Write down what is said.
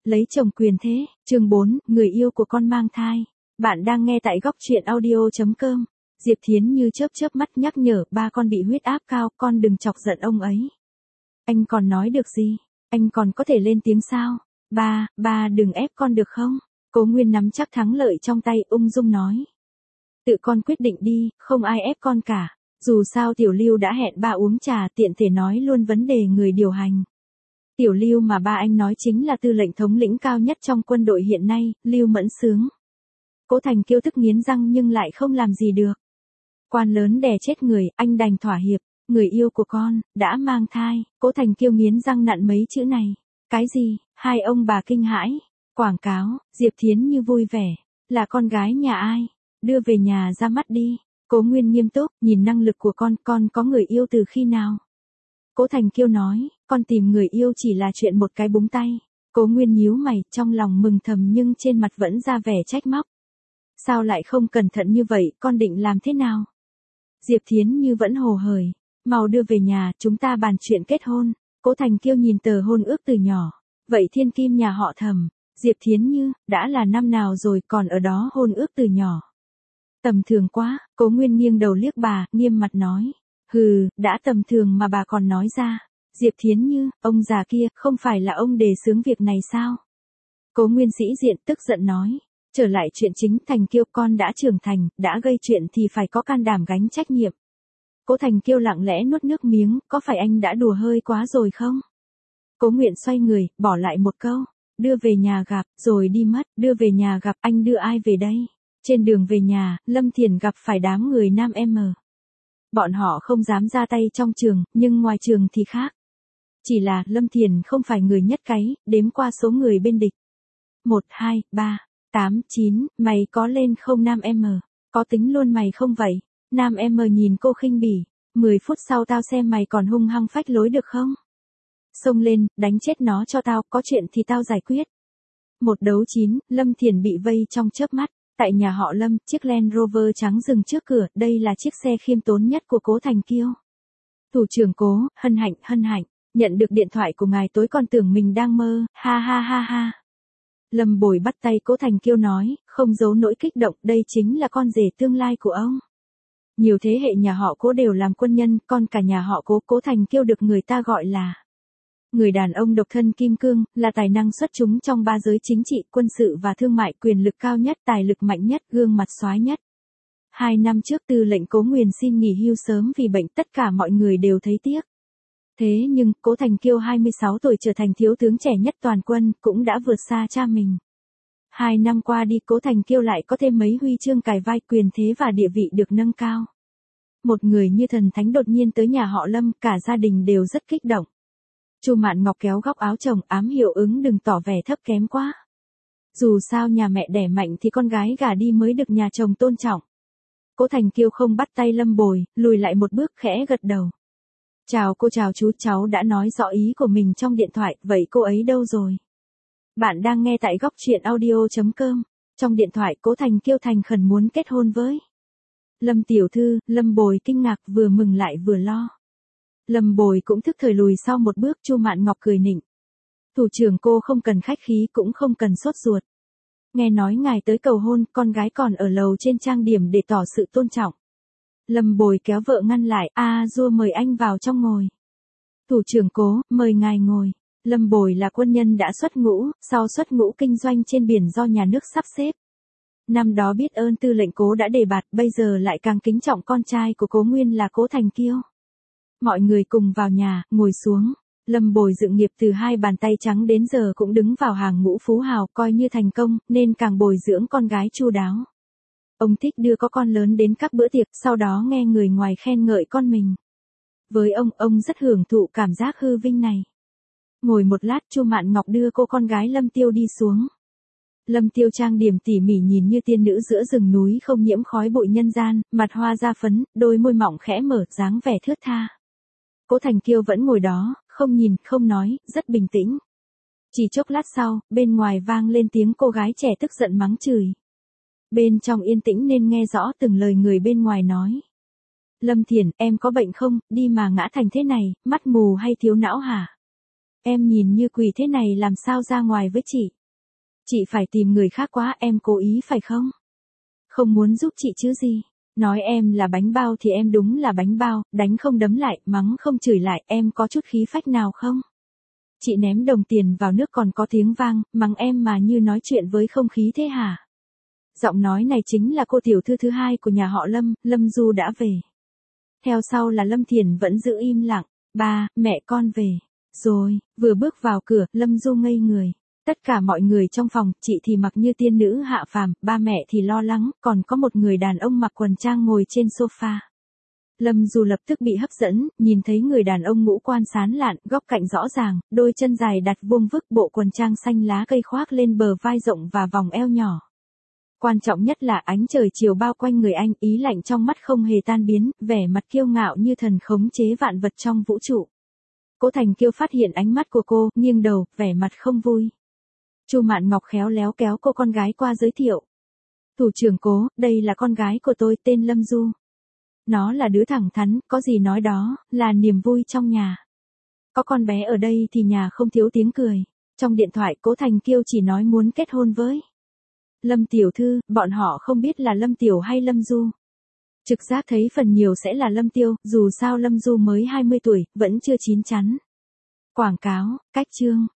lấy chồng quyền thế, chương 4, người yêu của con mang thai. Bạn đang nghe tại góc truyện audio.com. Diệp Thiến Như chớp chớp mắt nhắc nhở, ba con bị huyết áp cao, con đừng chọc giận ông ấy. Anh còn nói được gì? Anh còn có thể lên tiếng sao? Ba đừng ép con được không? Cố Nguyên nắm chắc thắng lợi trong tay, ung dung nói. Tự con quyết định đi, không ai ép con cả. Dù sao Tiểu Lưu đã hẹn ba uống trà, tiện thể nói luôn vấn đề người điều hành. Tiểu Lưu mà ba anh nói chính là tư lệnh thống lĩnh cao nhất trong quân đội hiện nay, Lưu Mẫn Sướng. Cố Thành Kiêu tức nghiến răng nhưng lại không làm gì được. Quan lớn đè chết người, anh đành thỏa hiệp. Người yêu của con, đã mang thai. Cố Thành Kiêu nghiến răng nặn mấy chữ này. Cái gì? Hai ông bà kinh hãi. Quảng cáo, Diệp Thiến Như vui vẻ. Là con gái nhà ai? Đưa về nhà ra mắt đi. Cố Nguyên nghiêm túc, nhìn năng lực của con có người yêu từ khi nào? Cố Thành Kiêu nói, con tìm người yêu chỉ là chuyện một cái búng tay. Cố Nguyên nhíu mày, trong lòng mừng thầm nhưng trên mặt vẫn ra vẻ trách móc. Sao lại không cẩn thận như vậy, con định làm thế nào? Diệp Thiến Như vẫn hồ hởi, mau đưa về nhà, chúng ta bàn chuyện kết hôn. Cố Thành Kiêu nhìn tờ hôn ước từ nhỏ. Vậy thiên kim nhà họ Thẩm, Diệp Thiến Như, đã là năm nào rồi còn ở đó hôn ước từ nhỏ. Tầm thường quá, Cố Nguyên nghiêng đầu liếc bà, nghiêm mặt nói. Hừ, đã tầm thường mà bà còn nói ra. Diệp Thiến Như, ông già kia, không phải là ông đề xướng việc này sao? Cố Nguyên sĩ diện tức giận nói. Trở lại chuyện chính, Thành Kiêu, con đã trưởng thành, đã gây chuyện thì phải có can đảm gánh trách nhiệm. Cố Thành Kiêu lặng lẽ nuốt nước miếng, có phải anh đã đùa hơi quá rồi không? Cố Nguyện xoay người, bỏ lại một câu. Đưa về nhà gặp, rồi đi mất, đưa về nhà gặp, anh đưa ai về đây? Trên đường về nhà, Lâm Thiền gặp phải đám người Nam M. Bọn họ không dám ra tay trong trường, nhưng ngoài trường thì khác. Chỉ là, Lâm Thiền không phải người nhất cái, đếm qua số người bên địch. 1, 2, 3, 8, 9, mày có lên không Nam M? Có tính luôn mày không vậy? Nam M nhìn cô khinh bỉ. 10 phút sau tao xem mày còn hung hăng phách lối được không? Xông lên, đánh chết nó cho tao, có chuyện thì tao giải quyết. Một đấu 9, Lâm Thiền bị vây trong chớp mắt. Tại nhà họ Lâm, chiếc Land Rover trắng dừng trước cửa, đây là chiếc xe khiêm tốn nhất của Cố Thành Kiêu. Thủ trưởng Cố, hân hạnh, nhận được điện thoại của ngài tối con tưởng mình đang mơ, ha ha ha ha. Lâm Bồi bắt tay Cố Thành Kiêu nói, không giấu nỗi kích động, đây chính là con rể tương lai của ông. Nhiều thế hệ nhà họ Cố đều làm quân nhân, con cả nhà họ Cố Thành Kiêu được người ta gọi là người đàn ông độc thân kim cương, là tài năng xuất chúng trong ba giới chính trị, quân sự và thương mại, quyền lực cao nhất, tài lực mạnh nhất, gương mặt soái nhất. 2 năm trước tư lệnh Cố Nguyên xin nghỉ hưu sớm vì bệnh, tất cả mọi người đều thấy tiếc. Thế nhưng, Cố Thành Kiêu 26 tuổi trở thành thiếu tướng trẻ nhất toàn quân, cũng đã vượt xa cha mình. 2 năm qua đi, Cố Thành Kiêu lại có thêm mấy huy chương cài vai, quyền thế và địa vị được nâng cao. Một người như thần thánh đột nhiên tới nhà họ Lâm, cả gia đình đều rất kích động. Chu Mạn Ngọc kéo góc áo chồng, ám hiệu ứng đừng tỏ vẻ thấp kém quá. Dù sao nhà mẹ đẻ mạnh thì con gái gả đi mới được nhà chồng tôn trọng. Cố Thành Kiêu không bắt tay Lâm Bồi, lùi lại một bước khẽ gật đầu. Chào cô, chào chú, cháu đã nói rõ ý của mình trong điện thoại, vậy cô ấy đâu rồi? Bạn đang nghe tại góc truyện audio.com. Trong điện thoại Cố Thành Kiêu thành khẩn muốn kết hôn với Lâm tiểu thư. Lâm Bồi kinh ngạc, vừa mừng lại vừa lo. Lâm Bồi cũng thức thời lùi sau một bước. Chu Mạn Ngọc cười nịnh. Thủ trưởng cô không cần khách khí, cũng không cần sốt ruột. Nghe nói ngài tới cầu hôn, con gái còn ở lầu trên trang điểm để tỏ sự tôn trọng. Lâm Bồi kéo vợ ngăn lại, Dua mời anh vào trong ngồi. Thủ trưởng Cố, mời ngài ngồi. Lâm Bồi là quân nhân đã xuất ngũ, sau xuất ngũ kinh doanh trên biển do nhà nước sắp xếp. Năm đó biết ơn tư lệnh Cố đã đề bạt, bây giờ lại càng kính trọng con trai của Cố Nguyên là Cố Thành Kiêu. Mọi người cùng vào nhà, ngồi xuống. Lâm Bồi dựng nghiệp từ 2 bàn tay trắng đến giờ cũng đứng vào hàng ngũ phú hào, coi như thành công, nên càng bồi dưỡng con gái chu đáo. Ông thích đưa có con lớn đến các bữa tiệc, sau đó nghe người ngoài khen ngợi con mình. Với ông rất hưởng thụ cảm giác hư vinh này. Ngồi một lát, Chu Mạn Ngọc đưa cô con gái Lâm Tiêu đi xuống. Lâm Tiêu trang điểm tỉ mỉ nhìn như tiên nữ giữa rừng núi không nhiễm khói bụi nhân gian, mặt hoa da phấn, đôi môi mỏng khẽ mở, dáng vẻ thướt tha. Cố Thành Kiêu vẫn ngồi đó, không nhìn, không nói, rất bình tĩnh. Chỉ chốc lát sau, bên ngoài vang lên tiếng cô gái trẻ tức giận mắng chửi. Bên trong yên tĩnh nên nghe rõ từng lời người bên ngoài nói. Lâm Thiền, em có bệnh không, đi mà ngã thành thế này, mắt mù hay thiếu não hả? Em nhìn như quỷ thế này làm sao ra ngoài với chị? Chị phải tìm người khác quá, em cố ý phải không? Không muốn giúp chị chứ gì. Nói em là bánh bao thì em đúng là bánh bao, đánh không đấm lại, mắng không chửi lại, em có chút khí phách nào không? Chị ném đồng tiền vào nước còn có tiếng vang, mắng em mà như nói chuyện với không khí thế hả? Giọng nói này chính là cô tiểu thư thứ hai của nhà họ Lâm, Lâm Du đã về. Theo sau là Lâm Thiền vẫn giữ im lặng, ba, mẹ con về. Rồi, vừa bước vào cửa, Lâm Du ngây người. Tất cả mọi người trong phòng, chị thì mặc như tiên nữ hạ phàm, ba mẹ thì lo lắng, còn có một người đàn ông mặc quần trang ngồi trên sofa. Lâm Du lập tức bị hấp dẫn, nhìn thấy người đàn ông ngũ quan sán lạn, góc cạnh rõ ràng, đôi chân dài đặt vuông vức, bộ quần trang xanh lá cây khoác lên bờ vai rộng và vòng eo nhỏ. Quan trọng nhất là ánh trời chiều bao quanh người anh, ý lạnh trong mắt không hề tan biến, vẻ mặt kiêu ngạo như thần khống chế vạn vật trong vũ trụ. Cố Thành Kiêu phát hiện ánh mắt của cô, nghiêng đầu, vẻ mặt không vui. Chu Mạn Ngọc khéo léo kéo cô con gái qua giới thiệu. Thủ trưởng Cố, đây là con gái của tôi, tên Lâm Du. Nó là đứa thẳng thắn, có gì nói đó, là niềm vui trong nhà. Có con bé ở đây thì nhà không thiếu tiếng cười. Trong điện thoại Cố Thành Kiêu chỉ nói muốn kết hôn với Lâm tiểu thư, bọn họ không biết là Lâm Tiểu hay Lâm Du. Trực giác thấy phần nhiều sẽ là Lâm Tiêu, dù sao Lâm Du mới 20 tuổi, vẫn chưa chín chắn. Quảng cáo, cách chương.